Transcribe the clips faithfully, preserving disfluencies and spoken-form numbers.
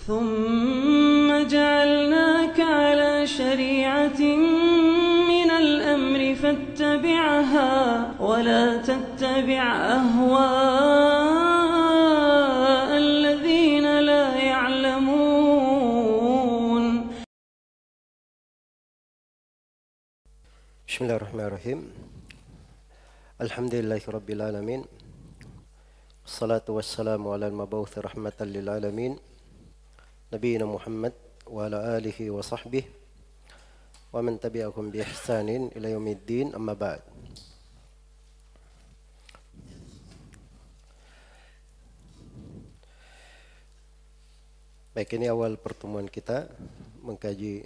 ثم جعلناك على شريعة من الأمر فاتبعها ولا تتبع أهواء الذين لا يعلمون. بسم الله الرحمن الرحيم. الحمد لله رب العالمين، الصلاة والسلام على المبعوث رحمة للعالمين نبينا محمد وعلى آله وصحبه ومن تبعهم بإحسان إلى يوم الدين. أما بعد. Baik, ini awal pertemuan kita mengkaji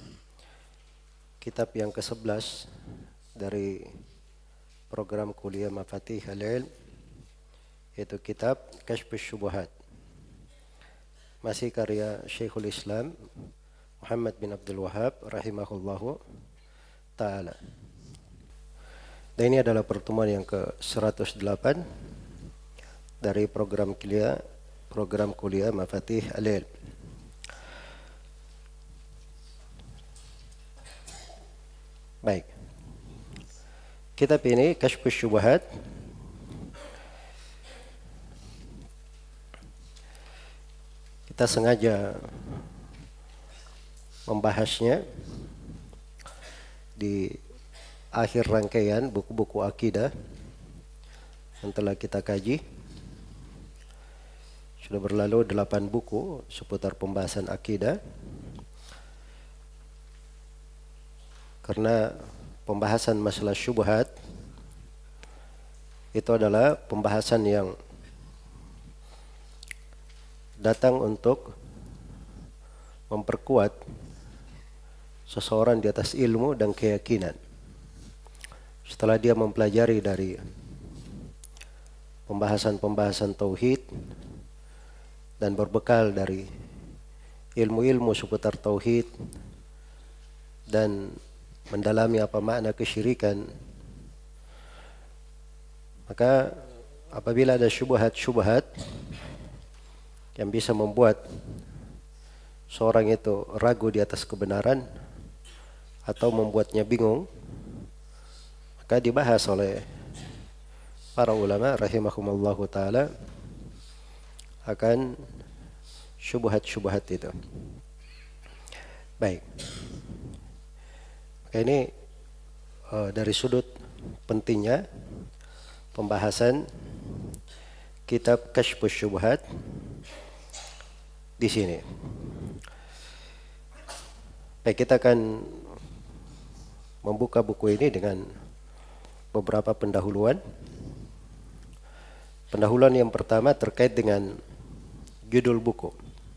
kitab yang kesebelas dari program kuliah Mafatih Al-Ilm, yaitu kitab Kashfus Syubuhat, masih karya Syekhul Islam Muhammad bin Abdul Wahhab rahimahullahu ta'ala. Dan ini adalah pertemuan yang ke seratus delapan dari program kuliah program kuliah Mafatih Al-Ilm. Baik, kitab ini Kashfus Syubuhat kita sengaja membahasnya di akhir rangkaian buku-buku akidah yang telah kita kaji. Sudah berlalu delapan buku seputar pembahasan akidah. Karena pembahasan masalah syubhat itu adalah pembahasan yang datang untuk memperkuat seseorang di atas ilmu dan keyakinan. Setelah dia mempelajari dari pembahasan-pembahasan tauhid dan berbekal dari ilmu-ilmu seputar tauhid dan mendalami apa makna kesyirikan, maka apabila ada syubhat-syubhat yang bisa membuat seorang itu ragu di atas kebenaran atau membuatnya bingung, maka dibahas oleh para ulama rahimahumullahu ta'ala akan syubhat-syubhat itu. Baik, maka ini uh, dari sudut pentingnya pembahasan kitab Kashfus Syubuhat di sini. Baik, kita akan membuka buku ini dengan beberapa pendahuluan. Pendahuluan yang pertama terkait dengan judul buku.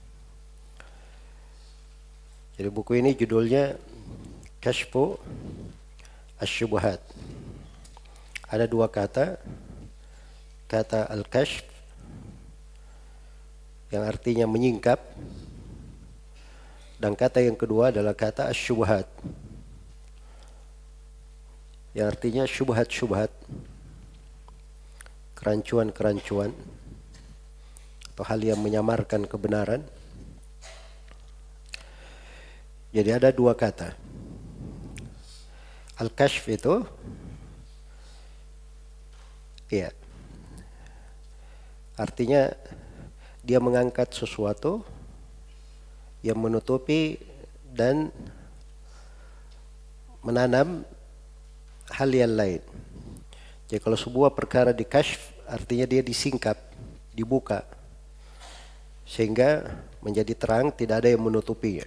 Jadi buku ini judulnya Kashfu Asy-Syubuhat. Ada dua kata, kata al-kashf yang artinya menyingkap, dan kata yang kedua adalah kata asy-syubuhat yang artinya syubhat-syubhat, kerancuan-kerancuan atau hal yang menyamarkan kebenaran. Jadi ada dua kata. Al-kashf itu ya, artinya dia mengangkat sesuatu yang menutupi dan menanam hal yang lain. Jadi kalau sebuah perkara dikashf, artinya dia disingkap, dibuka, sehingga menjadi terang, tidak ada yang menutupinya.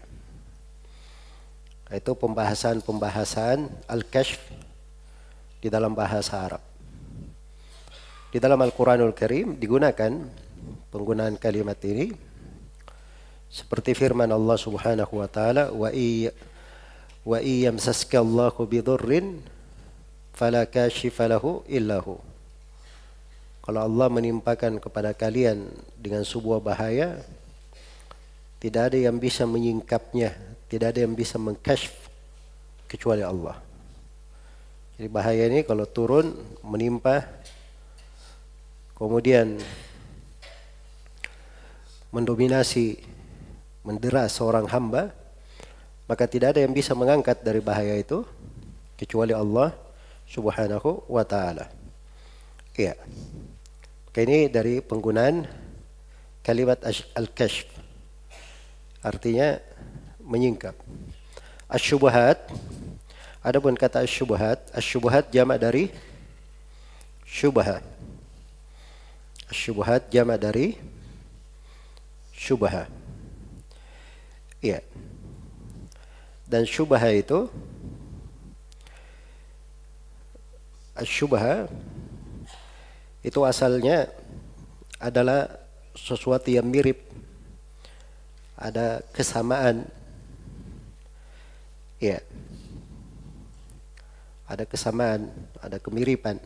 Itu pembahasan-pembahasan al-kashf di dalam bahasa Arab. Di dalam Al-Quranul Karim digunakan penggunaan kalimat ini seperti firman Allah Subhanahu wa taala, wa iya wa iyamsaska Allahu bidurrin fala kashifa lahu illahu. Kalau Allah menimpakan kepada kalian dengan sebuah bahaya, tidak ada yang bisa menyingkapnya, tidak ada yang bisa mengkashf kecuali Allah. Jadi bahaya ini kalau turun menimpa, kemudian mendominasi mendera seorang hamba, maka tidak ada yang bisa mengangkat dari bahaya itu kecuali Allah Subhanahu wa taala. Iya. Oke, ini dari penggunaan kalimat al-kashf. Artinya menyingkap. Asy-syubhat, adapun kata asy-syubhat, asy-syubhat jamak dari syubha. Asy-syubhat jamak dari syubha. Iya. Dan syubha itu asy-syubha itu asalnya adalah sesuatu yang mirip, ada kesamaan, ya, ada kesamaan, ada kemiripan.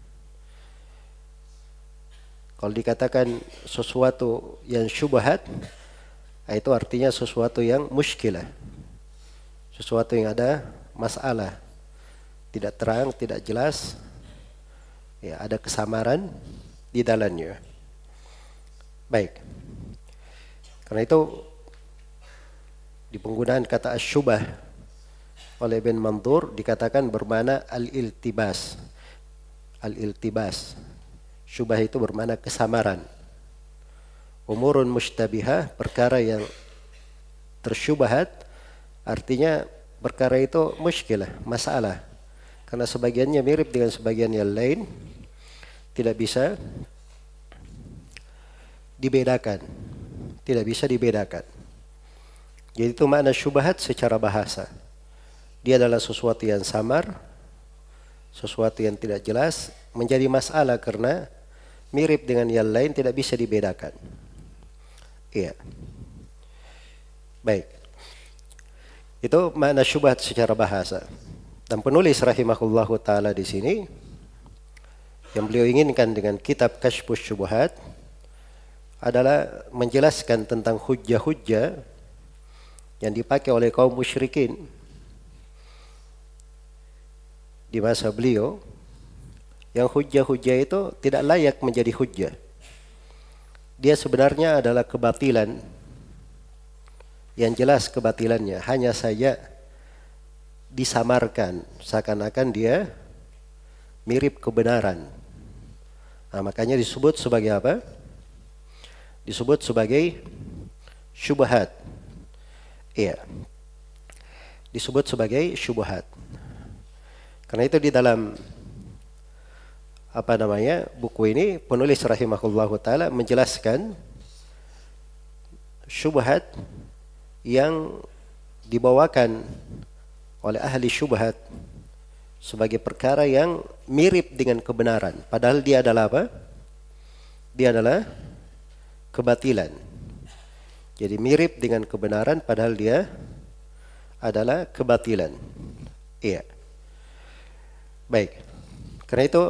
Kalau dikatakan sesuatu yang syubhat, itu artinya sesuatu yang muskilah, sesuatu yang ada masalah, tidak terang, tidak jelas. Ya, ada kesamaran di dalamnya. Baik. Karena itu di penggunaan kata asyubah oleh Ibn Mandur dikatakan bermakna al-iltibas. Al-iltibas. Syubah itu bermakna kesamaran. Umurun mustabihah, perkara yang tersyubahat, artinya perkara itu muskilah, masalah. Karena sebagiannya mirip dengan sebagian yang lain, tidak bisa dibedakan. Tidak bisa dibedakan. Jadi itu makna syubhat secara bahasa. Dia adalah sesuatu yang samar, sesuatu yang tidak jelas, menjadi masalah karena mirip dengan yang lain, tidak bisa dibedakan. Iya. Baik. Itu makna syubhat secara bahasa. Dan penulis rahimahullahu taala di sini yang beliau inginkan dengan kitab Kasyfus Syubhat adalah menjelaskan tentang hujjah-hujjah yang dipakai oleh kaum musyrikin di masa beliau, yang hujjah-hujjah itu tidak layak menjadi hujjah. Dia sebenarnya adalah kebatilan yang jelas kebatilannya, hanya saja disamarkan seakan-akan dia mirip kebenaran. Nah, makanya disebut sebagai apa? Disebut sebagai syubhat. Iya. Disebut sebagai syubhat. Karena itu di dalam apa namanya? Buku ini penulis rahimahullahu taala menjelaskan syubhat yang dibawakan oleh ahli syubhat sebagai perkara yang mirip dengan kebenaran, padahal dia adalah apa? Dia adalah kebatilan. Jadi mirip dengan kebenaran padahal dia adalah kebatilan. Iya. Baik. Karena itu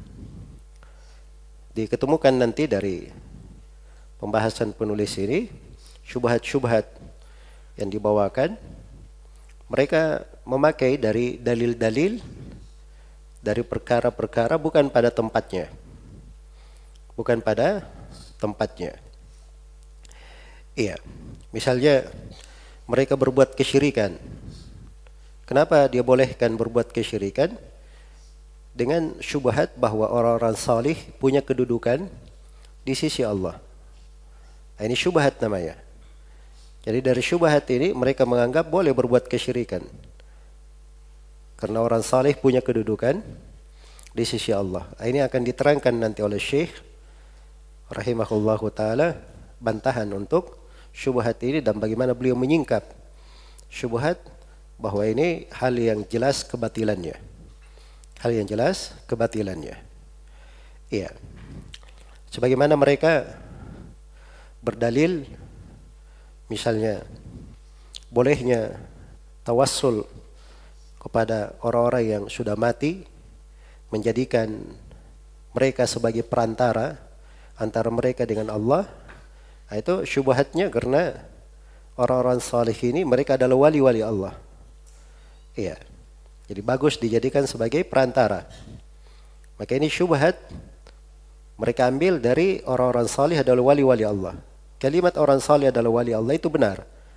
diketemukan nanti dari pembahasan penulis ini syubhat-syubhat yang dibawakan, mereka memakai dari dalil-dalil dari perkara-perkara bukan pada tempatnya. Bukan pada tempatnya. Iya. Misalnya mereka berbuat kesyirikan. Kenapa dia bolehkan berbuat kesyirikan? Dengan syubhat bahwa orang-orang salih punya kedudukan di sisi Allah. Nah, ini syubhat namanya. Jadi dari syubhat ini mereka menganggap boleh berbuat kesyirikan. Karena orang saleh punya kedudukan di sisi Allah. Ini akan diterangkan nanti oleh Syekh rahimahullahu taala bantahan untuk syubhat ini dan bagaimana beliau menyingkap syubhat bahwa ini hal yang jelas kebatilannya. Hal yang jelas kebatilannya. Iya. Sebagaimana mereka berdalil misalnya bolehnya tawassul kepada orang-orang yang sudah mati, menjadikan mereka sebagai perantara antara mereka dengan Allah. Nah, itu syubhatnya karena orang-orang saleh ini mereka adalah wali-wali Allah. Iya. Jadi bagus dijadikan sebagai perantara. Maka ini syubhat mereka ambil dari orang-orang saleh adalah wali-wali Allah. Kalimat orang saleh adalah wali Allah itu benar.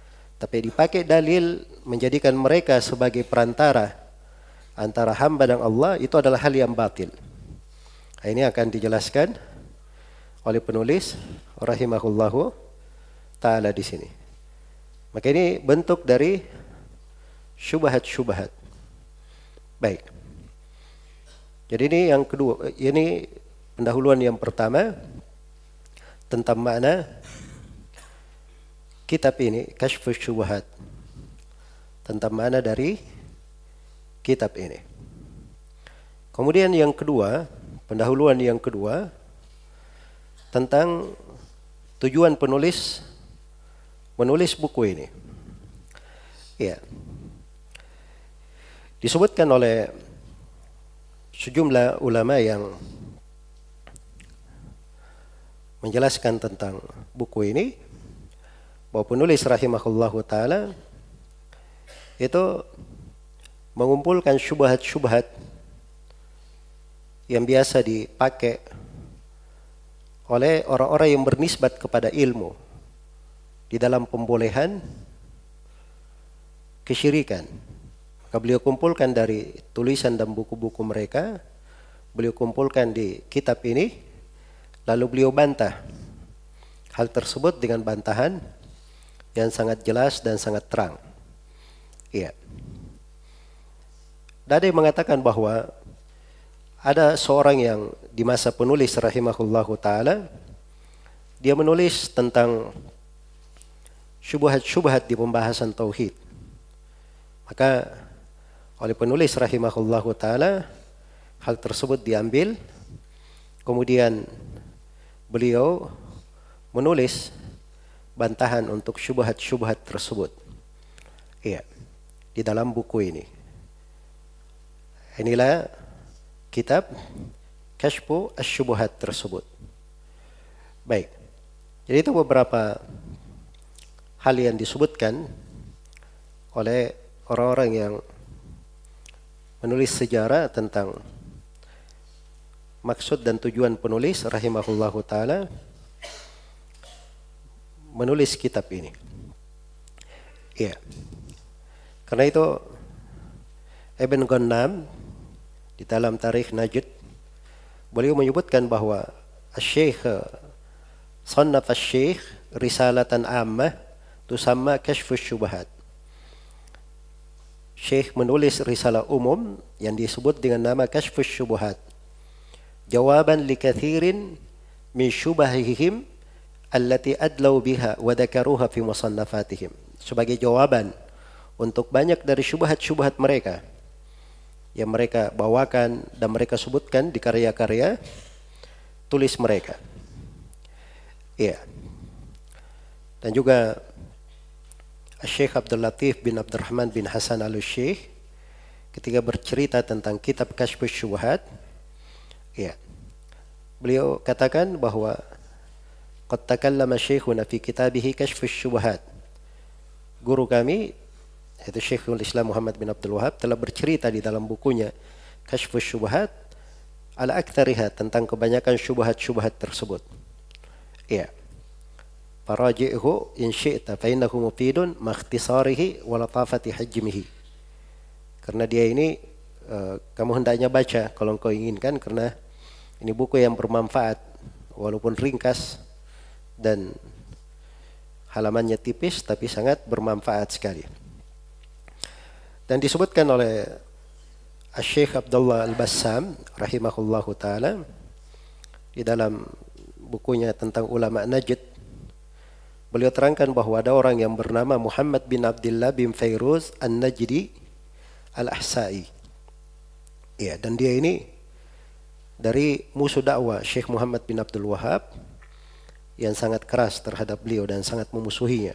tapi dipakai dalil menjadikan mereka sebagai perantara antara hamba dan Allah, itu adalah hal yang batil. Ini akan dijelaskan oleh penulis rahimahullahu ta'ala di sini. Maka ini bentuk dari syubhat-syubhat. Baik. Jadi ini yang kedua, ini pendahuluan yang pertama tentang makna kitab ini, Kasyfus Syubhat. Tentang makna dari kitab ini. Kemudian yang kedua, pendahuluan yang kedua tentang tujuan penulis menulis buku ini. Ya. Disebutkan oleh sejumlah ulama yang menjelaskan tentang buku ini, bahwa penulis rahimahullahu ta'ala itu mengumpulkan syubhat-syubhat yang biasa dipakai oleh orang-orang yang bernisbat kepada ilmu di dalam pembolehan kesyirikan. Maka beliau kumpulkan dari tulisan dan buku-buku mereka, beliau kumpulkan di kitab ini, lalu beliau bantah hal tersebut dengan bantahan yang sangat jelas dan sangat terang. Iya. Dan ada yang mengatakan bahwa ada seorang yang di masa penulis rahimahullahu ta'ala, dia menulis tentang syubhat-syubhat di pembahasan tauhid. Maka oleh penulis rahimahullahu ta'ala, hal tersebut diambil, kemudian beliau menulis bantahan untuk syubhat-syubhat tersebut. Iya, di dalam buku ini. Inilah kitab Kasyfu Asy-Syubuhat tersebut. Baik. Jadi itu beberapa hal yang disebutkan oleh orang-orang yang menulis sejarah tentang maksud dan tujuan penulis rahimahullahu ta'ala menulis kitab ini. Iya. Karena itu Ibn Ghannam di dalam Tarikh Najd beliau menyebutkan bahwa Asy-Syaikh sannaf Asy-Syaikh risalatan ammah tusamma Kasyfus Syubhat. Syekh menulis risalah umum yang disebut dengan nama Kasyfus Syubhat. Jawaban li kathirin min syubahihim allati adlaw biha wa dzakaruha fi musannafatihim. Sebagai jawaban untuk banyak dari syubhat-syubhat mereka yang mereka bawakan dan mereka sebutkan di karya-karya tulis mereka. Iya. Dan juga Syekh Abdul Latif bin Abdurrahman bin Hasan Al-Syekh ketika bercerita tentang kitab Kasyfus Syubhat, iya, beliau katakan bahwa qad takallama syekhuna fi kitabihi Kasyfus Syubhat. Guru kami yaitu Syekhul Islam Muhammad bin Abdul Wahab telah bercerita di dalam bukunya Kasyfus Syubhat ala aktsariha tentang kebanyakan syubhat-syubhat tersebut. Iya. Faraji'hu in syi'ta fa innahu mufidun ma ikhtisarihi wa latafati hajmihi. Karena dia ini uh, kamu hendaknya baca kalau engkau inginkan, karena ini buku yang bermanfaat walaupun ringkas dan halamannya tipis tapi sangat bermanfaat sekali. Dan disebutkan oleh Syekh Abdullah Al-Bassam rahimahullahu ta'ala di dalam bukunya tentang ulama Najd, beliau terangkan bahwa ada orang yang bernama Muhammad bin Abdullah bin Fairuz An-Najdi Al-Ahsa'i. Ya, dan dia ini dari musuh dakwah Syekh Muhammad bin Abdul Wahab yang sangat keras terhadap beliau dan sangat memusuhinya.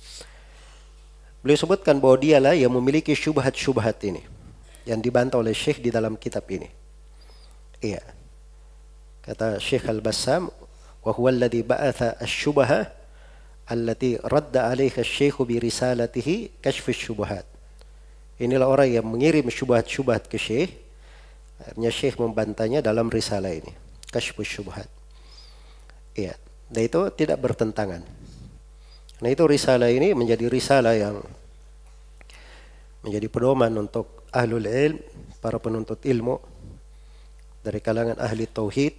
Beliau sebutkan bahwa dialah yang memiliki syubhat-syubhat ini yang dibantah oleh Syekh di dalam kitab ini. Iya. Kata Syekh Al-Bassam, wa huwa alladhi ba'atha asy-syubha allati radda 'alaiha asy-syekh bi risalatihi Kasyfus Syubhat. Inilah orang yang mengirim syubhat-syubhat ke Syekh. Akhirnya Syekh membantahnya dalam risalah ini, Kasyfus Syubhat. Iya. Dan itu tidak bertentangan. Karena itu risalah ini menjadi risalah yang menjadi pedoman untuk ahlul ilm, para penuntut ilmu dari kalangan ahli tauhid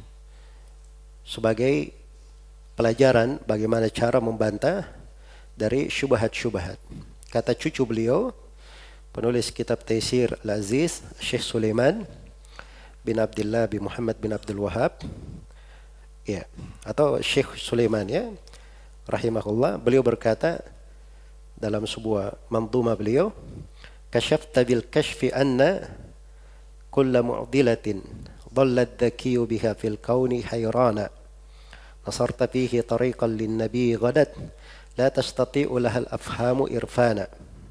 sebagai pelajaran bagaimana cara membantah dari syubhat-syubhat. Kata cucu beliau, penulis kitab Taisir Al-Aziz, Syekh Sulaiman bin Abdullah bin Muhammad bin Abdul Wahab, ya, atau Syekh Sulaiman, ya, rahimahullah, beliau berkata dalam sebuah mandhumah beliau, kasyafta bil kashfi anna kulla mu'dilatin dhalla ad-dhakiyu biha fil kauni hayrana nasarta fihi tariqan lin nabi ghadat la tastati'u laha al-afhamu irfana.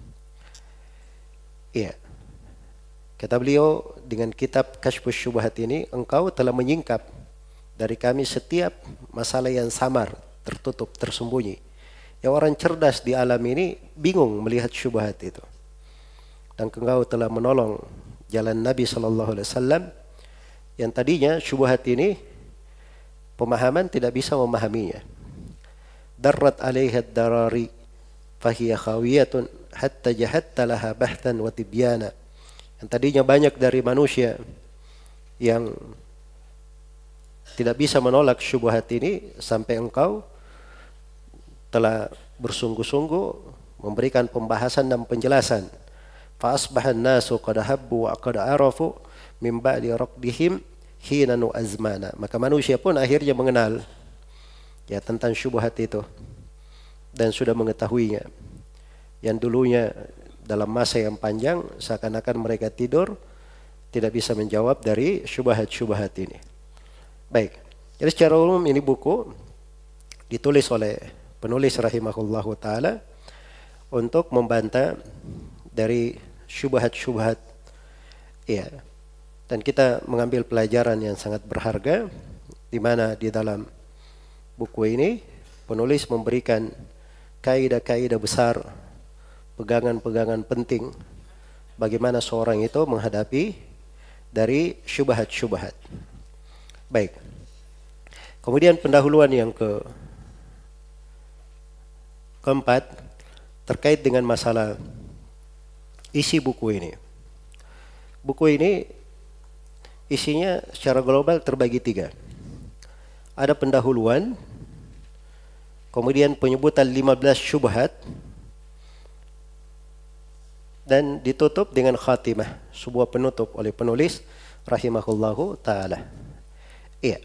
Ya, kata beliau, dengan kitab Kashfus Syubhat ini engkau telah menyingkap dari kami setiap masalah yang samar, tertutup, tersembunyi. Yang orang cerdas di alam ini bingung melihat syubhat itu. Dan engkau telah menolong jalan Nabi Sallallahu Alaihi Wasallam yang tadinya syubhat ini pemahaman tidak bisa memahaminya. Darrat alaiha darari fahiya khawiyatun hatta jahatta laha bahtan wa tibyana. Yang tadinya banyak dari manusia yang tidak bisa menolak syubhat ini sampai engkau telah bersungguh-sungguh memberikan pembahasan dan penjelasan. Fa asbahan nasu qad habbu wa qad arafu min ba'di raqdihim hina nu azmana. Maka manusia pun akhirnya mengenal ya tentang syubhat itu dan sudah mengetahuinya. Yang dulunya dalam masa yang panjang seakan-akan mereka tidur tidak bisa menjawab dari syubhat-syubhat ini. Baik. Jadi secara umum ini buku ditulis oleh penulis rahimahullahu taala untuk membantah dari syubhat-syubhat, ya. Dan kita mengambil pelajaran yang sangat berharga di mana di dalam buku ini penulis memberikan kaidah-kaidah besar, pegangan-pegangan penting bagaimana seorang itu menghadapi dari syubhat-syubhat. Baik. Kemudian pendahuluan yang ke keempat terkait dengan masalah isi buku ini. Buku ini isinya secara global terbagi tiga. Ada pendahuluan, kemudian penyebutan lima belas syubhat, dan ditutup dengan khatimah, sebuah penutup oleh penulis rahimahullahu ta'ala. Iya.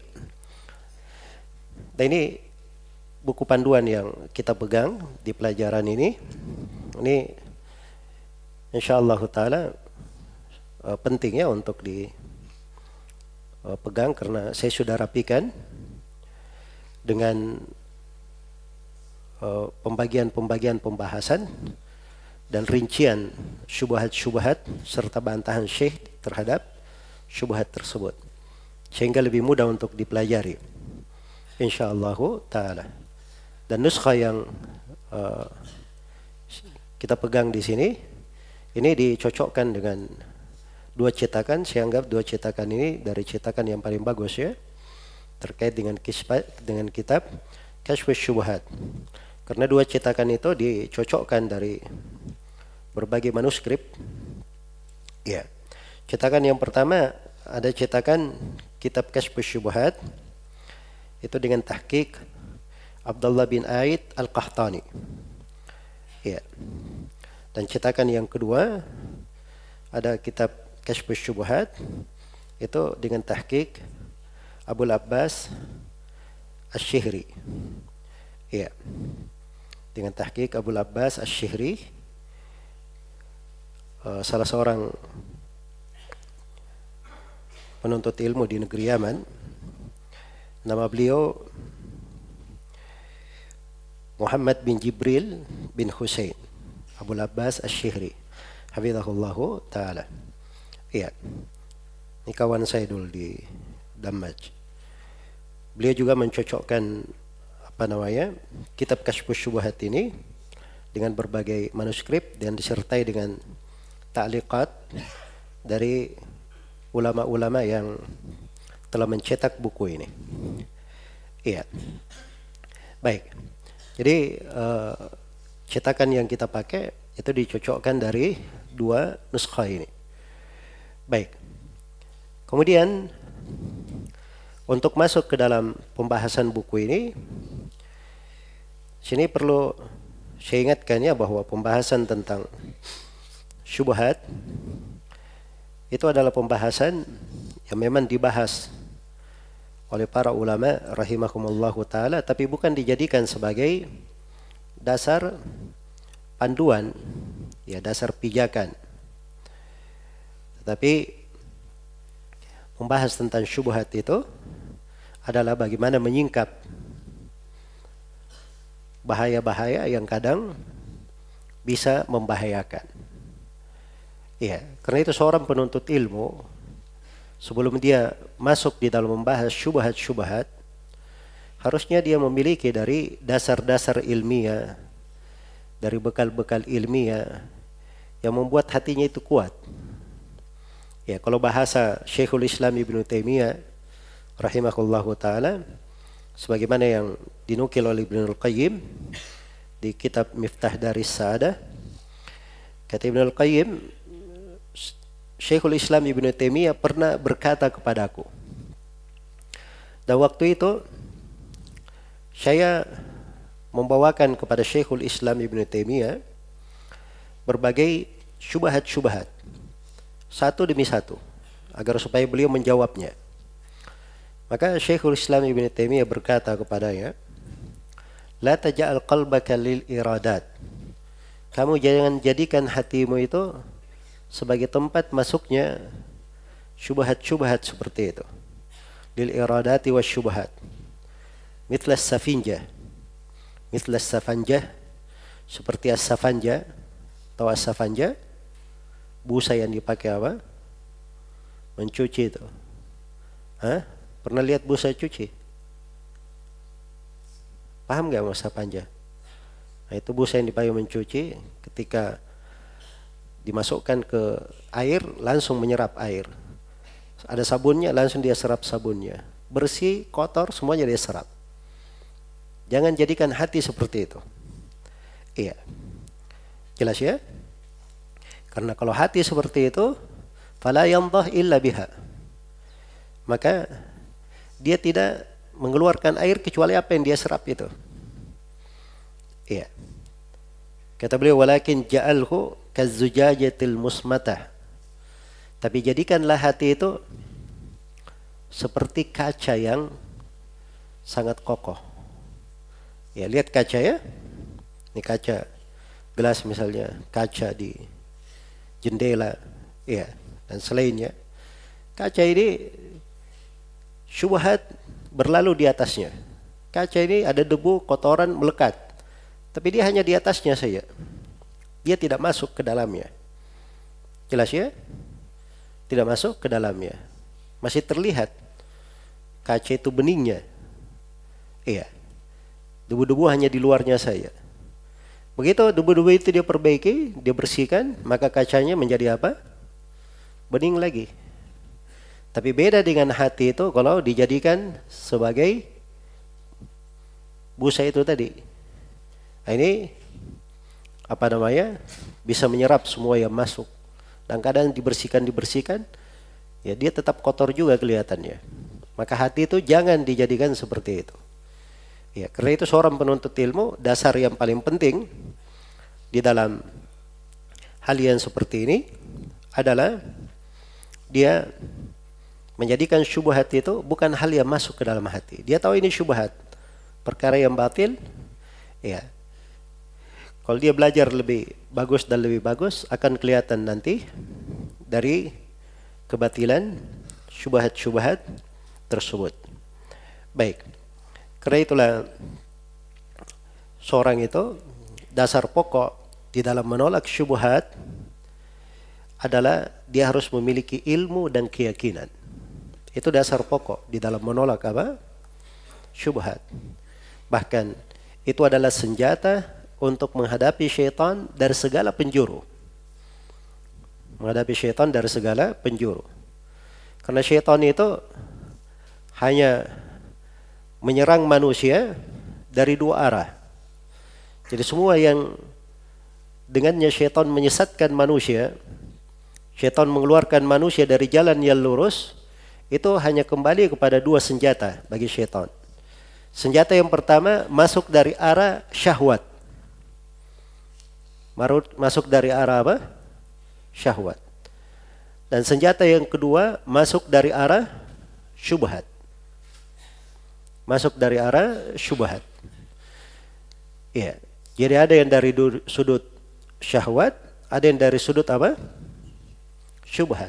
Dan ini buku panduan yang kita pegang di pelajaran ini. Ini insyaallah ta'ala uh, penting ya untuk dipegang uh, karena saya sudah rapikan dengan uh, pembagian-pembagian pembahasan dan rincian syubhat-syubhat serta bantahan Syekh terhadap syubhat tersebut, sehingga lebih mudah untuk dipelajari insyaallah ta'ala. Dan nuskha yang uh, kita pegang di sini ini dicocokkan dengan dua cetakan. Saya anggap dua cetakan ini dari cetakan yang paling bagus ya terkait dengan kisah, dengan kitab Kashfus Syubhat, karena dua cetakan itu dicocokkan dari berbagai manuskrip. Ya, cetakan yang pertama ada cetakan kitab Kashfus Syubhat itu dengan tahqiq Abdullah bin Aid Al-Qahtani. Ya. Dan cetakan yang kedua ada kitab Kashfus Syubhat itu dengan tahqiq Abul Abbas Asy-Syihri. Ya. Dengan tahqiq Abul Abbas Asy-Syihri, uh, salah seorang penuntut ilmu di negeri Yaman. Nama beliau Muhammad bin Jibril bin Husain Abul Abbas Asy-Syihri, hafizahullahu ta'ala. Iya, ini kawan saya dulu di Damaj. Beliau juga mencocokkan apa namanya kitab Kashfus Syubhat ini dengan berbagai manuskrip dan disertai dengan ta'liqat dari ulama-ulama yang telah mencetak buku ini. Iya. Baik. Jadi uh, cetakan yang kita pakai itu dicocokkan dari dua nuskha ini. Baik. Kemudian untuk masuk ke dalam pembahasan buku ini, sini perlu saya ingatkan ya bahwa pembahasan tentang syubhat itu adalah pembahasan yang memang dibahas oleh para ulama rahimahumullahu taala, tapi bukan dijadikan sebagai dasar panduan, ya dasar pijakan. Tetapi membahas tentang syubhat itu adalah bagaimana menyingkap bahaya-bahaya yang kadang bisa membahayakan. Ya, karena itu seorang penuntut ilmu sebelum dia masuk di dalam membahas syubhat-syubhat, harusnya dia memiliki dari dasar-dasar ilmiah, dari bekal-bekal ilmiah yang membuat hatinya itu kuat. Ya, kalau bahasa Syekhul Islam Ibnu Taimiyah rahimahullahu taala, sebagaimana yang dinukil oleh Ibnu Al-Qayyim di kitab Miftah Daris Sa'adah, kata Ibnu Al-Qayyim, Syekhul Islam Ibnu Taimiyah pernah berkata kepadaku, dan waktu itu saya membawakan kepada Syekhul Islam Ibnu Taimiyah berbagai syubhat-syubhat, satu demi satu, agar supaya beliau menjawabnya. Maka Syekhul Islam Ibnu Taimiyah berkata kepadanya, la taj'al qalbaka lil iradat. Kamu jangan jadikan hatimu itu sebagai tempat masuknya syubhat-syubhat seperti itu. Lil iradati wasyubhat. Mithla safinjah. Mithla safanjah, seperti as-safanja. Tahu as-safanja? Busa yang dipakai apa? Mencuci itu. Hah? Pernah lihat busa cuci? Paham nggak mas safanja? Nah, itu busa yang dipakai mencuci, ketika dimasukkan ke air langsung menyerap air. Ada sabunnya, langsung dia serap sabunnya. Bersih, kotor, semuanya dia serap. Jangan jadikan hati seperti itu. Iya. Jelas ya? Karena kalau hati seperti itu, fala yandah illa biha. Maka dia tidak mengeluarkan air kecuali apa yang dia serap itu. Iya. Kata beliau, walakin ja'alhu kazzujajatil musmatah. Tapi jadikanlah hati itu seperti kaca yang sangat kokoh. Ya, lihat kaca ya. Ini kaca gelas misalnya, kaca di jendela, ya, dan selainnya. Kaca ini syubhat berlalu di atasnya. Kaca ini ada debu, kotoran melekat. Tapi dia hanya di atasnya saja. Dia tidak masuk ke dalamnya. Jelas ya? Tidak masuk ke dalamnya. Masih terlihat kaca itu beningnya. Iya. Debu-debu hanya di luarnya saja. Begitu debu-debu itu dia perbaiki, dia bersihkan, maka kacanya menjadi apa? Bening lagi. Tapi beda dengan hati itu kalau dijadikan sebagai busa itu tadi. Nah, ini apa namanya? Bisa menyerap semua yang masuk. Dan kadang dibersihkan-dibersihkan, ya dia tetap kotor juga kelihatannya. Maka hati itu jangan dijadikan seperti itu. Ya, karena itu seorang penuntut ilmu, dasar yang paling penting di dalam hal yang seperti ini adalah dia menjadikan syubhat itu bukan hal yang masuk ke dalam hati. Dia tahu ini syubhat, perkara yang batil. Ya, kalau dia belajar lebih bagus dan lebih bagus, akan kelihatan nanti dari kebatilan syubhat-syubhat tersebut. Baik, karena itulah seorang itu dasar pokok di dalam menolak syubhat adalah dia harus memiliki ilmu dan keyakinan. Itu dasar pokok di dalam menolak apa? Syubhat. Bahkan itu adalah senjata untuk menghadapi syaitan dari segala penjuru. Menghadapi syaitan dari segala penjuru. Karena syaitan itu hanya menyerang manusia dari dua arah. Jadi semua yang dengannya syaitan menyesatkan manusia, syaitan mengeluarkan manusia dari jalan yang lurus, itu hanya kembali kepada dua senjata bagi syaitan. Senjata yang pertama masuk dari arah syahwat. Masuk dari arah apa? Syahwat. Dan senjata yang kedua masuk dari arah syubhat. Masuk dari arah syubhat. Iya. Jadi ada yang dari sudut syahwat, ada yang dari sudut apa? Syubhat.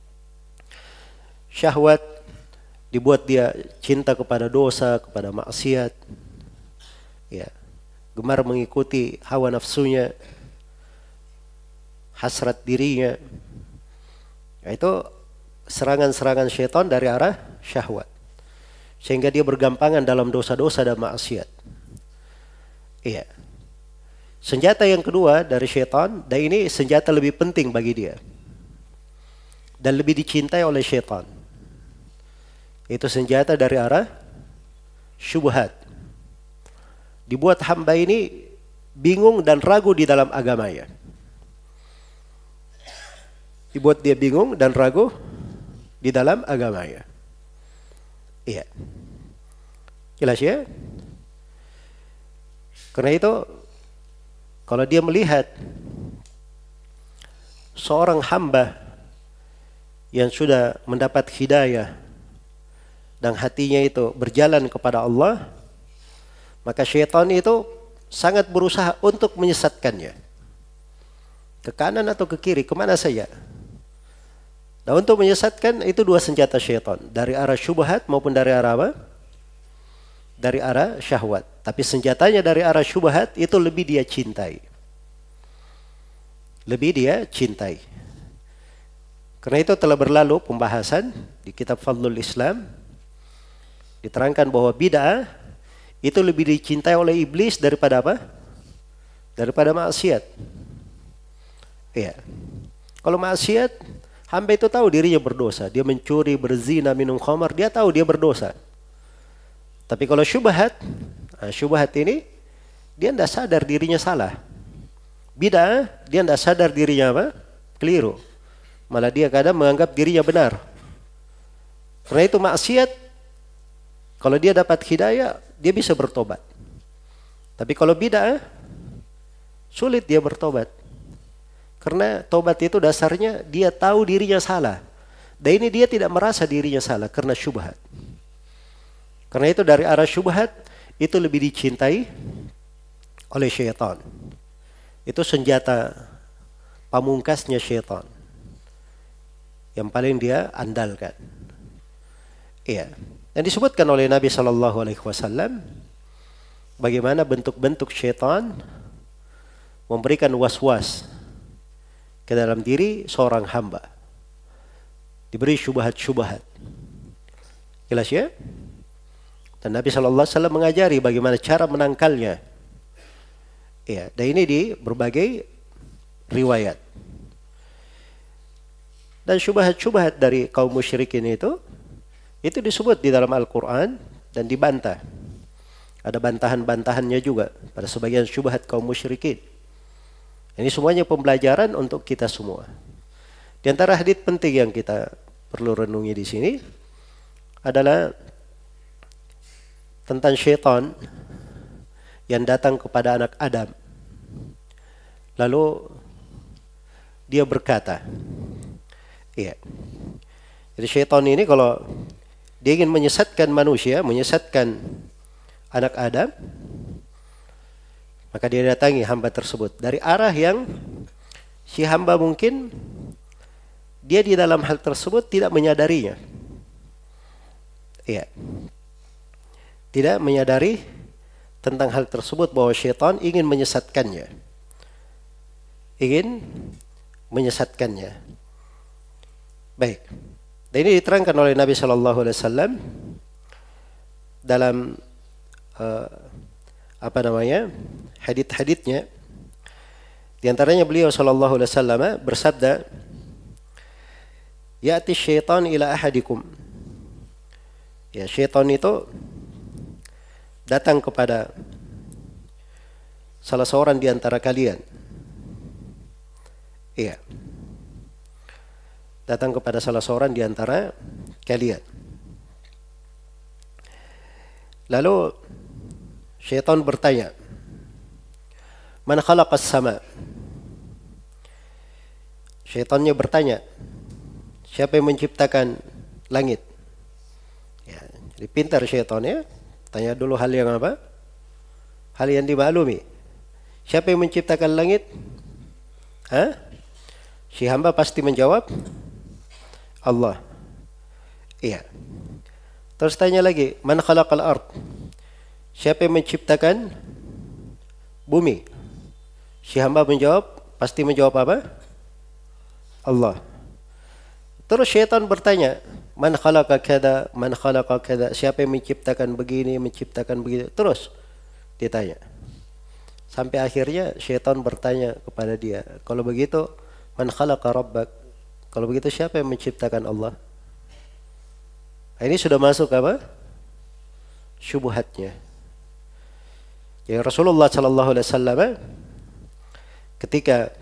Syahwat dibuat dia cinta kepada dosa, kepada maksiat. Ya. Gemar mengikuti hawa nafsunya, hasrat dirinya. Itu serangan-serangan syaitan dari arah syahwat. Sehingga dia bergampangan dalam dosa-dosa dan maksiat. Iya. Senjata yang kedua dari syaitan, dan ini senjata lebih penting bagi dia. Dan lebih dicintai oleh syaitan. Itu senjata dari arah syubhat. Dibuat hamba ini bingung dan ragu di dalam agamanya. Dibuat dia bingung dan ragu di dalam agamanya. Iya. Jelas ya? Karena itu, kalau dia melihat seorang hamba yang sudah mendapat hidayah dan hatinya itu berjalan kepada Allah, maka syaitan itu sangat berusaha untuk menyesatkannya. Ke kanan atau ke kiri, kemana saja. Nah, untuk menyesatkan itu dua senjata syaitan. Dari arah syubhat maupun dari arah apa? Dari arah syahwat. Tapi senjatanya dari arah syubhat itu lebih dia cintai. Lebih dia cintai. Karena itu telah berlalu pembahasan di kitab Fadlul Islam. Diterangkan bahwa bid'ah itu lebih dicintai oleh iblis daripada apa? Daripada maksiat. Iya. Kalau maksiat, hamba itu tahu dirinya berdosa. Dia mencuri, berzina, minum khamar, dia tahu dia berdosa. Tapi kalau syubhat, nah syubhat ini, dia tidak sadar dirinya salah. Bid'ah, dia tidak sadar dirinya apa? Keliru. Malah dia kadang menganggap dirinya benar. Karena itu maksiat, kalau dia dapat hidayah, dia bisa bertobat. Tapi kalau bid'ah, sulit dia bertobat. Karena tobat itu dasarnya dia tahu dirinya salah. Dan ini dia tidak merasa dirinya salah karena syubhat. Karena itu dari arah syubhat itu lebih dicintai oleh syaitan. Itu senjata pamungkasnya syaitan. Yang paling dia andalkan. Iya. Dan disebutkan oleh Nabi shallallahu alaihi wasallam bagaimana bentuk-bentuk syaitan memberikan was-was ke dalam diri seorang hamba. Diberi syubhat-syubhat. Jelas ya? Dan Nabi shallallahu alaihi wasallam mengajari bagaimana cara menangkalnya. Ya, dan ini di berbagai riwayat. Dan syubhat-syubhat dari kaum musyrikin itu, itu disebut di dalam Al-Quran dan dibantah. Ada bantahan-bantahannya juga pada sebagian syubhat kaum musyrikin. Ini semuanya pembelajaran untuk kita semua. Di antara hadits penting yang kita perlu renungi di sini adalah tentang syaitan yang datang kepada anak Adam. Lalu dia berkata, iya. Jadi syaitan ini kalau dia ingin menyesatkan manusia, menyesatkan anak Adam, maka dia datangi hamba tersebut dari arah yang si hamba mungkin dia di dalam hal tersebut tidak menyadarinya. Iya. Tidak menyadari tentang hal tersebut bahwa syaitan ingin menyesatkannya. Ingin menyesatkannya. Baik. Dan ini diterangkan oleh Nabi shallallahu alaihi wasallam dalam uh, apa namanya hadits-haditsnya. Di antaranya beliau shallallahu alaihi wasallam bersabda, "Ya'ti syaitan ila ahadikum." Ya, syaitan itu datang kepada salah seorang di antara kalian, iya, datang kepada salah seorang di antara kalian. Lalu syaitan bertanya, "Man khalaqas sama?" Syaitannya bertanya, siapa yang menciptakan langit? Ya, jadi pintar syaitan ya. Tanya dulu hal yang apa? Hal yang dimaklumi. Siapa yang menciptakan langit? Hah? Si hamba pasti menjawab, Allah. Iya. Terus tanya lagi, man khalaqal ard? Siapa yang menciptakan bumi? Si hamba menjawab, pasti menjawab apa? Allah. Terus syaitan bertanya, man khalaqa kada, man khalaqa kada, siapa yang menciptakan begini, menciptakan begitu. Terus ditanya. Sampai akhirnya syaitan bertanya kepada dia, kalau begitu man khalaqa rabbak? Kalau begitu siapa yang menciptakan Allah? Ini sudah masuk apa? Syubhatnya. Ya Rasulullah sallallahu alaihi wasallam ketika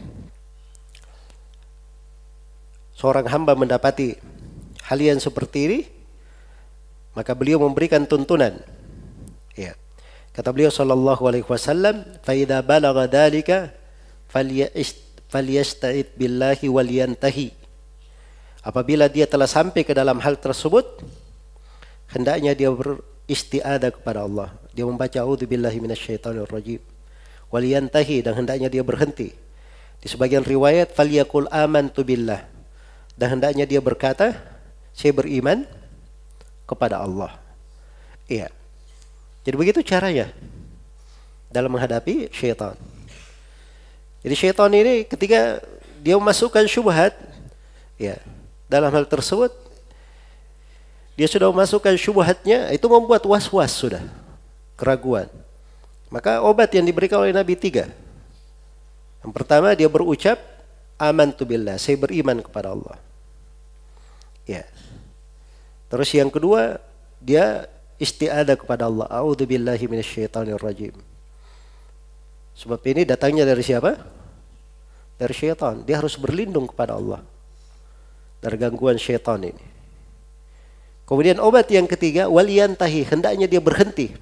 seorang hamba mendapati hal yang seperti ini, maka beliau memberikan tuntunan. Ya. Kata beliau sallallahu alaihi wasallam, "Fa idza balagha dzalika falyasta'id billahi walyantahi." Apabila dia telah sampai ke dalam hal tersebut, hendaknya dia beristi'adzah kepada Allah. Dia membaca a'udzubillahi minasyaitonir rajim. Walyantahi, dan hendaknya dia berhenti. Di sebagian riwayat falyaqul amantu billah. Dan hendaknya dia berkata, saya beriman kepada Allah. Iya. Jadi begitu caranya dalam menghadapi syaitan. Jadi syaitan ini ketika dia memasukkan syubhat, ya, dalam hal tersebut, dia sudah memasukkan syubhatnya, itu membuat was-was sudah, keraguan. Maka obat yang diberikan oleh Nabi tiga. Yang pertama dia berucap, amantu billah, saya beriman kepada Allah. Ya. Terus yang kedua, dia isti'adzah kepada Allah. A'udzubillahi minasyaitonir rajim. Sebab ini datangnya dari siapa? Dari syaitan. Dia harus berlindung kepada Allah dari gangguan syaitan ini. Kemudian obat yang ketiga, waliyantahi, hendaknya dia berhenti.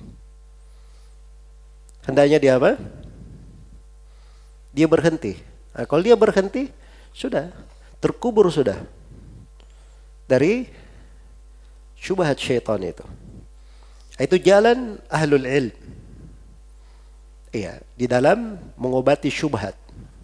Hendaknya dia apa? Dia berhenti. Nah, kalau dia berhenti, sudah terkubur sudah dari syubhat syaitan itu. Itu jalan ahlul ilm. Iya, di dalam mengobati syubhat.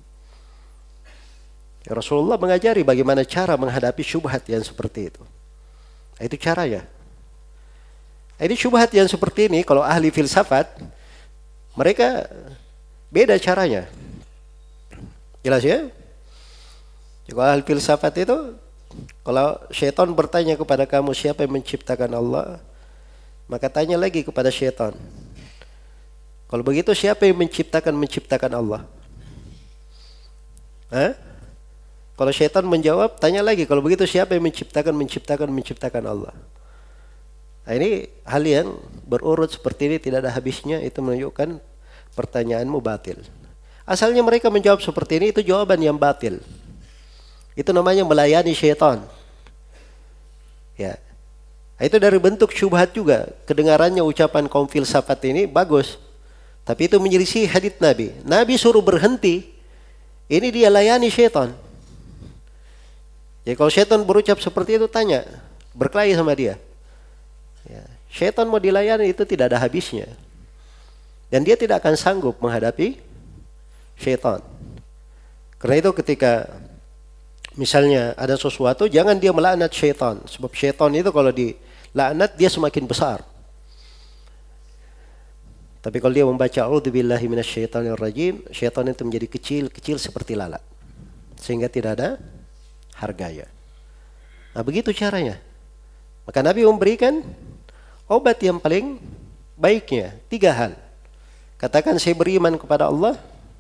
Ya, Rasulullah mengajari bagaimana cara menghadapi syubhat yang seperti itu. Nah, itu caranya. Nah, ini syubhat yang seperti ini, kalau ahli filsafat, mereka beda caranya. Jelas ya? Kalau ahli filsafat itu, kalau syaitan bertanya kepada kamu siapa yang menciptakan Allah, maka tanya lagi kepada syaitan. Kalau begitu siapa yang menciptakan menciptakan Allah? Hah? Kalau syaitan menjawab, tanya lagi. Kalau begitu siapa yang menciptakan menciptakan menciptakan Allah? Nah, ini hal yang berurut seperti ini tidak ada habisnya. Itu menunjukkan pertanyaanmu batil. Asalnya mereka menjawab seperti ini, itu jawaban yang batil. Itu namanya melayani syaitan. Ya. Itu dari bentuk syubhat juga. Kedengarannya ucapan kaum filsafat ini bagus. Tapi itu menyelisih hadits Nabi. Nabi suruh berhenti. Ini dia layani syaitan. Ya, kalau syaitan berucap seperti itu, tanya. Berkelahi sama dia. Ya. Syaitan mau dilayani itu tidak ada habisnya. Dan dia tidak akan sanggup menghadapi syaitan. Karena itu ketika misalnya ada sesuatu, jangan dia melaknat syaitan. Sebab syaitan itu kalau dilaknat dia semakin besar. Tapi kalau dia membaca a'udzubillahi minasyaitonir rajim, syaitan itu menjadi kecil-kecil seperti lalat. Sehingga tidak ada harganya. Nah, begitu caranya. Maka Nabi memberikan obat yang paling baiknya. Tiga hal. Katakan saya beriman kepada Allah.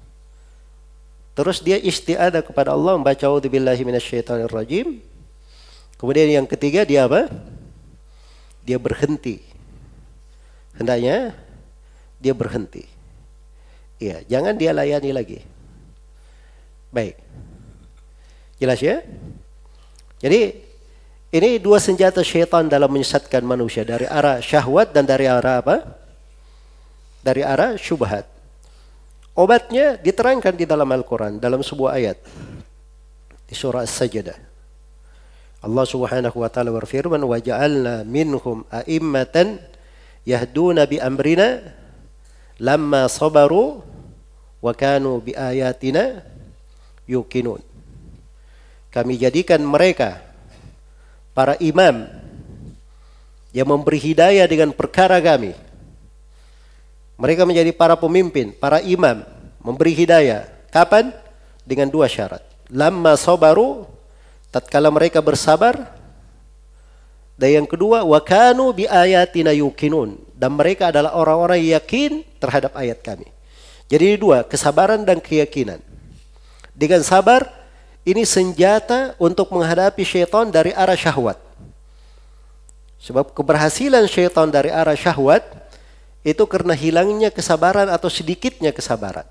Terus dia isti'adzah kepada Allah, membaca a'udzubillahi minasyaitonir rajim. Kemudian yang ketiga dia apa? Dia berhenti. Hendaknya dia berhenti. Iya, jangan dia layani lagi. Baik. Jelas ya? Jadi ini dua senjata syaitan dalam menyesatkan manusia dari arah syahwat dan dari arah apa? Dari arah syubhat. Obatnya diterangkan di dalam Al-Quran dalam sebuah ayat di surah As-Sajdah. Allah Subhanahu wa taala berfirman, "Wa ja'alna minhum a'immatan yahduna bi amrina lamma sabaru wa kanu bi ayatina yuqinun." Kami jadikan mereka para imam yang memberi hidayah dengan perkara kami. Mereka menjadi para pemimpin, para imam, memberi hidayah. Kapan? Dengan dua syarat. Lamma sabaru, tatkala mereka bersabar. Dan yang kedua, wa kanu bi ayatina yuqinun, dan mereka adalah orang-orang yakin terhadap ayat kami. Jadi dua, kesabaran dan keyakinan. Dengan sabar, ini senjata untuk menghadapi syaitan dari arah syahwat. Sebab keberhasilan syaitan dari arah syahwat itu karena hilangnya kesabaran atau sedikitnya kesabaran.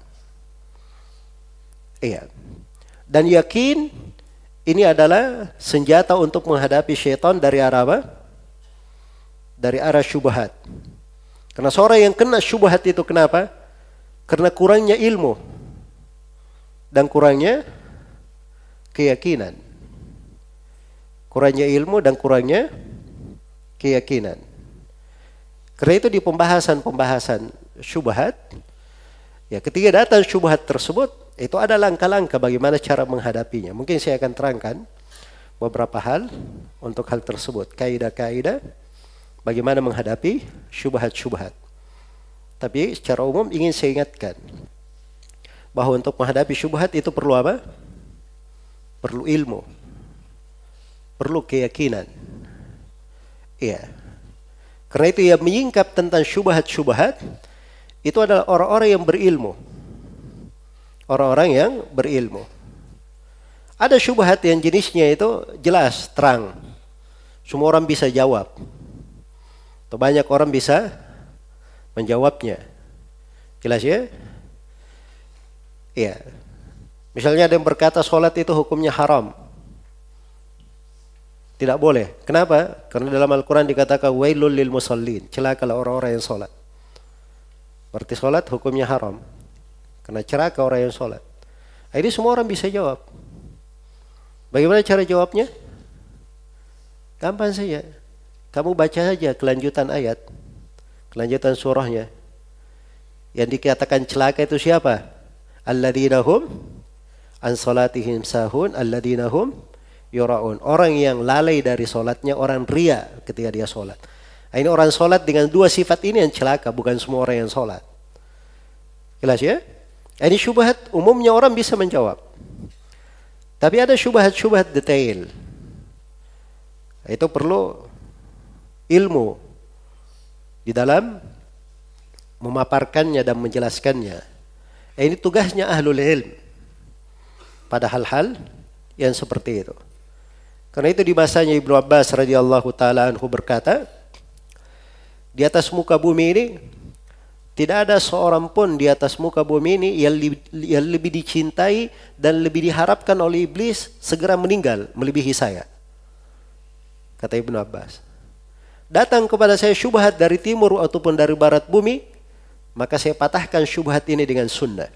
Iya. Dan yakin ini adalah senjata untuk menghadapi syaitan dari arah apa? Dari arah syubhat. Karena seorang yang kena syubhat itu kenapa? Karena kurangnya ilmu dan kurangnya keyakinan. Kurangnya ilmu dan kurangnya keyakinan. Karena itu di pembahasan-pembahasan syubhat, ya ketika datang syubhat tersebut, itu ada langkah-langkah bagaimana cara menghadapinya. Mungkin saya akan terangkan beberapa hal untuk hal tersebut. Kaidah-kaidah bagaimana menghadapi syubhat-syubhat. Tapi secara umum ingin saya ingatkan bahwa untuk menghadapi syubhat itu perlu apa? Perlu ilmu, perlu keyakinan. Iya. Karena itu yang menyingkap tentang syubhat-syubhat itu adalah orang-orang yang berilmu. Orang-orang yang berilmu. Ada syubhat yang jenisnya itu jelas, terang. Semua orang bisa jawab. Atau banyak orang bisa menjawabnya. Jelas ya? Iya. Misalnya ada yang berkata sholat itu hukumnya haram. Tidak boleh. Kenapa? Karena dalam Al-Quran dikatakan wailul lil musallin, celakalah orang-orang yang sholat. Berarti sholat hukumnya haram. Karena celaka orang yang sholat. Ini semua orang bisa jawab. Bagaimana cara jawabnya? Gampang saja. Kamu baca saja kelanjutan ayat, kelanjutan surahnya. Yang dikatakan celaka itu siapa? Alladzina hum an salatihim sahun, alladzina hum yura'un. Orang yang lalai dari solatnya, orang ria ketika dia solat. Ini orang solat dengan dua sifat ini yang celaka, bukan semua orang yang solat. Jelas ya? Ini syubhat umumnya orang bisa menjawab. Tapi ada syubhat-syubhat detail. Itu perlu ilmu di dalam memaparkannya dan menjelaskannya. Ini tugasnya ahlul ilm pada hal-hal yang seperti itu. Karena itu di masanya Ibnu Abbas radhiyallahu taala anhu berkata, di atas muka bumi ini tidak ada seorang pun di atas muka bumi ini yang, li, yang lebih dicintai dan lebih diharapkan oleh iblis segera meninggal melebihi saya. Kata Ibnu Abbas. Datang kepada saya syubhat dari timur ataupun dari barat bumi, maka saya patahkan syubhat ini dengan sunnah.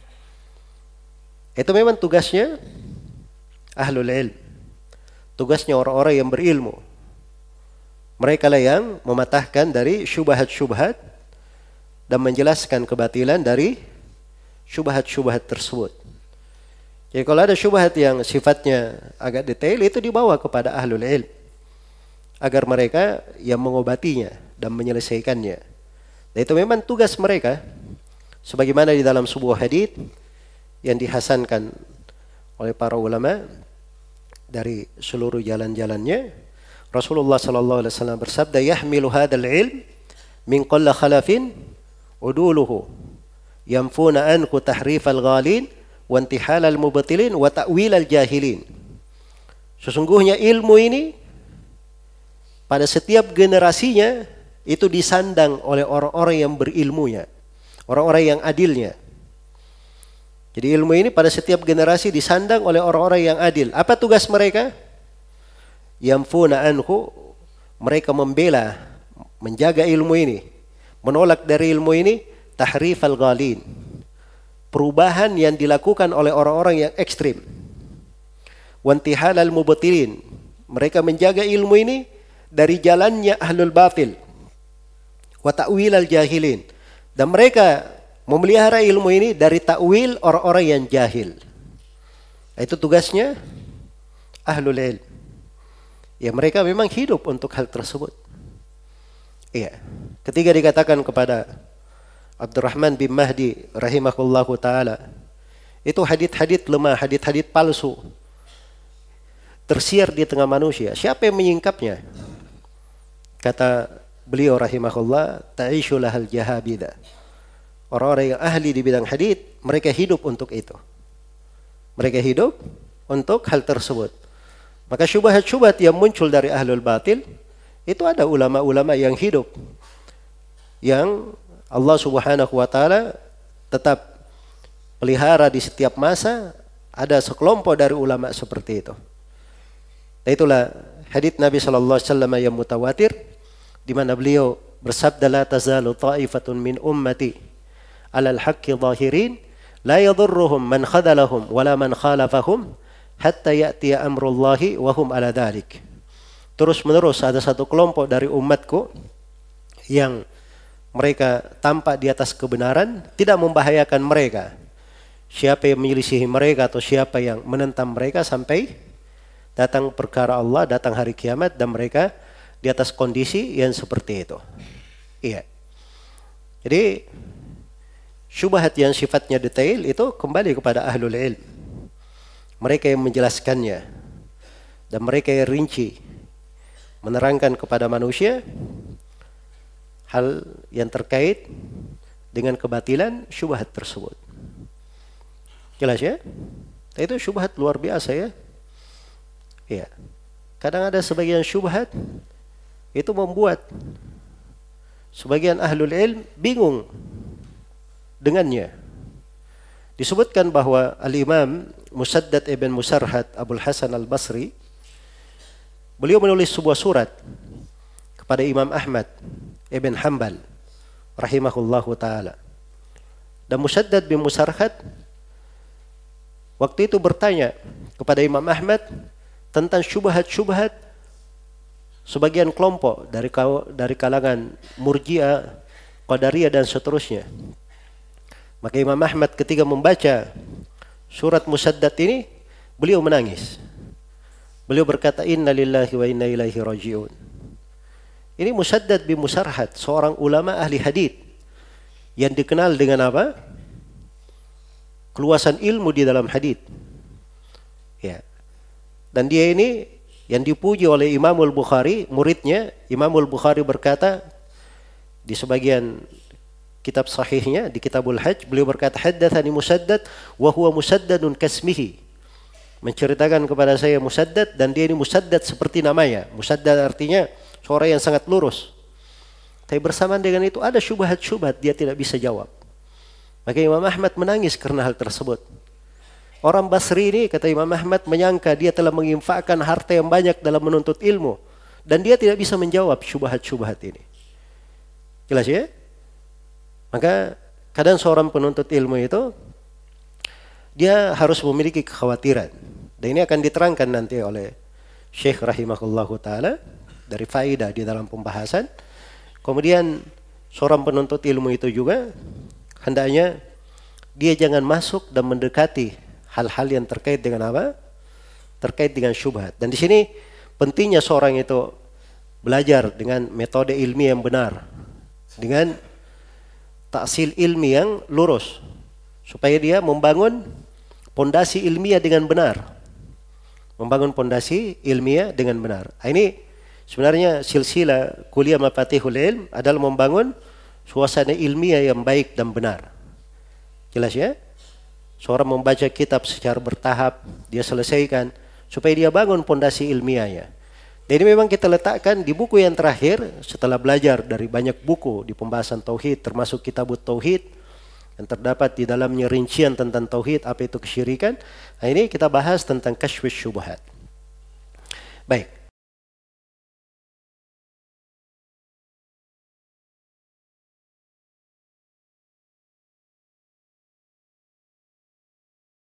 Itu memang tugasnya ahlul ilm. Tugasnya orang-orang yang berilmu. Mereka lah yang mematahkan dari syubhat-syubhat dan menjelaskan kebatilan dari syubhat-syubhat tersebut. Jadi kalau ada syubhat yang sifatnya agak detail, itu dibawa kepada ahlul ilm agar mereka yang mengobatinya dan menyelesaikannya. Dan itu memang tugas mereka, sebagaimana di dalam sebuah hadits yang dihasankan oleh para ulama dari seluruh jalan-jalannya. Rasulullah sallallahu alaihi wasallam bersabda, "Yahmilu hadzal ilm min qalla khalafin uduluhu yanfuna anhu tahrifal ghalin wa intihalal mubtilin wa ta'wilal jahilin." Sesungguhnya ilmu ini pada setiap generasinya itu disandang oleh orang-orang yang berilmunya, orang-orang yang adilnya. Jadi ilmu ini pada setiap generasi disandang oleh orang-orang yang adil. Apa tugas mereka? Yamfuna anhu, mereka membela, menjaga ilmu ini, menolak dari ilmu ini tahrifal ghalin, perubahan yang dilakukan oleh orang-orang yang ekstrim. Wantihalal mubtilin, mereka menjaga ilmu ini dari jalannya ahlul batil. Wa ta'wilal jahilin, dan mereka memelihara ilmu ini dari takwil orang-orang yang jahil. Itu tugasnya ahlul ilm. Ya, mereka memang hidup untuk hal tersebut. Iya. Ketika dikatakan kepada Abdurrahman bin Mahdi rahimahullahu taala, itu hadits-hadits lemah, hadits-hadits palsu tersiar di tengah manusia. Siapa yang menyingkapnya? Kata beliau rahimahullah, ta'ishu lahal jahabida. Orang-orang yang ahli di bidang hadits, mereka hidup untuk itu. Mereka hidup untuk hal tersebut. Maka syubhat-syubhat yang muncul dari ahlul batil, itu ada ulama-ulama yang hidup, yang Allah subhanahu wa ta'ala tetap pelihara di setiap masa. Ada sekelompok dari ulama seperti itu. Dan itulah hadits Nabi sallallahu alaihi wasallam yang mutawatir, di mana beliau bersabda, la tazalu ta'ifatun min ummati alal haqqi zahirin la yadurruhum man khadalahum wala man khalafahum hatta ya'tiya amrullahi wa hum ala dhalik. Terus menerus ada satu kelompok dari umatku yang mereka tampak di atas kebenaran, tidak membahayakan mereka siapa yang menyelisihi mereka atau siapa yang menentang mereka sampai datang perkara Allah, datang hari kiamat, dan mereka di atas kondisi yang seperti itu. Iya. Jadi syubhat yang sifatnya detail itu kembali kepada ahlul ilm. Mereka yang menjelaskannya dan mereka yang rinci menerangkan kepada manusia hal yang terkait dengan kebatilan syubhat tersebut. Jelas ya? Itu syubhat luar biasa ya. Iya. Kadang ada sebagian syubhat itu membuat sebagian ahlul ilm bingung dengannya. Disebutkan bahwa Al-Imam Musaddad ibn Musarhad Abul Hasan Al-Basri, beliau menulis sebuah surat kepada Imam Ahmad ibn Hanbal rahimahullahu ta'ala. Dan Musaddad bin Musarhad waktu itu bertanya kepada Imam Ahmad tentang syubhat-syubhat sebagian kelompok dari dari kalangan Murji'ah, Qadariyah dan seterusnya. Maka Imam Ahmad ketika membaca surat Musaddad ini, beliau menangis. Beliau berkata, inna lillahi wa inna ilaihi raji'un. Ini Musaddad bin Musarhad, seorang ulama ahli hadits yang dikenal dengan apa? Keluasan ilmu di dalam hadits. Ya. Dan dia ini yang dipuji oleh Imamul Bukhari, muridnya. Imamul Bukhari berkata di sebagian kitab sahihnya, di Kitabul Hajj, beliau berkata, haddatsani Musaddad wa huwa Musaddadun kasmihi. Menceritakan kepada saya Musaddad, dan dia ini Musaddad seperti namanya. Musaddad artinya seorang yang sangat lurus. Tapi bersamaan dengan itu ada syubhat-syubhat dia tidak bisa jawab. Maka Imam Ahmad menangis karena hal tersebut. Orang Basri ini, kata Imam Ahmad, menyangka dia telah menginfakkan harta yang banyak dalam menuntut ilmu, dan dia tidak bisa menjawab syubhat-syubhat ini. Jelas ya? Maka kadang seorang penuntut ilmu itu dia harus memiliki kekhawatiran. Dan ini akan diterangkan nanti oleh Syekh rahimahullahu ta'ala dari faidah di dalam pembahasan. Kemudian seorang penuntut ilmu itu juga hendaknya dia jangan masuk dan mendekati hal-hal yang terkait dengan apa? Terkait dengan syubhat. Dan di sini pentingnya seorang itu belajar dengan metode ilmi yang benar, dengan taksil ilmi yang lurus, supaya dia membangun pondasi ilmiah dengan benar. Membangun pondasi ilmiah dengan benar. Ini sebenarnya silsilah kuliah Mafatihul Ilm adalah membangun suasana ilmiah yang baik dan benar. Jelas ya? Seorang membaca kitab secara bertahap, dia selesaikan supaya dia bangun pondasi ilmiahnya. Dan ini memang kita letakkan di buku yang terakhir setelah belajar dari banyak buku di pembahasan tauhid, termasuk Kitabut Tauhid. yang terdapat di dalamnya rincian tentang tauhid, apa itu kesyirikan. Nah, ini kita bahas tentang kasyfus syubhat. Baik.